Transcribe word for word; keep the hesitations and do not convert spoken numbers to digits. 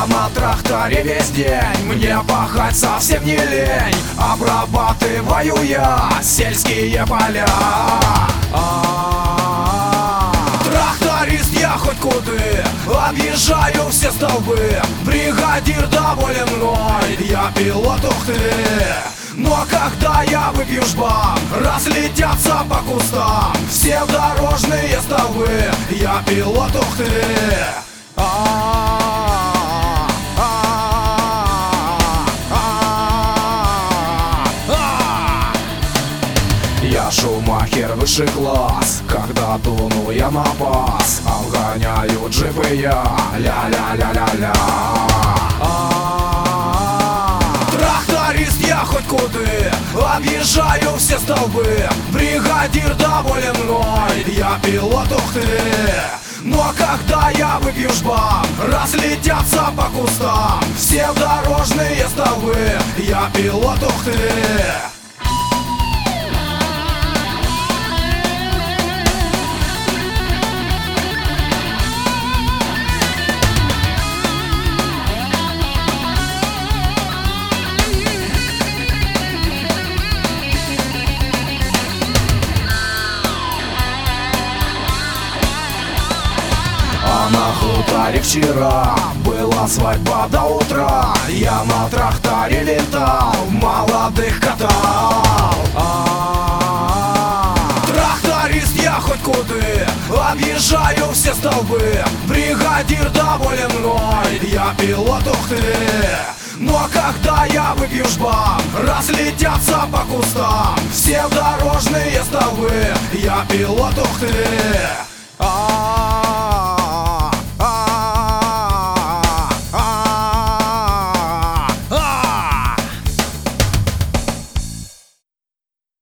Я на тракторе весь день, мне пахать совсем не лень. Обрабатываю я сельские поля. Тракторист я хоть куды, объезжаю все столбы. Бригадир доволен мной, я пилот, ух ты. Но когда я выпью жбан, разлетятся по кустам все дорожные столбы. Я пилот, ух ты. Я шумахер высший класс, когда дуну я на бас. Обгоняю джипы я, ля-ля-ля-ля-ля. Тракторист я хоть куды, объезжаю все столбы. Бригадир доволен мной, я пилот, ух ты. Но когда я выпью жбан, разлетятся по кустам все дорожные столбы. Я пилот, ух ты. А на хуторе вчера была свадьба до утра. Я на тракторе летал, молодых катал. Тракторист я хоть куды, объезжаю все столбы. Бригадир доволен мной, я пилот, ух ты. Но когда я выпью жбан, разлетятся по кустам все дорожные столбы. Я пилот, ух ты.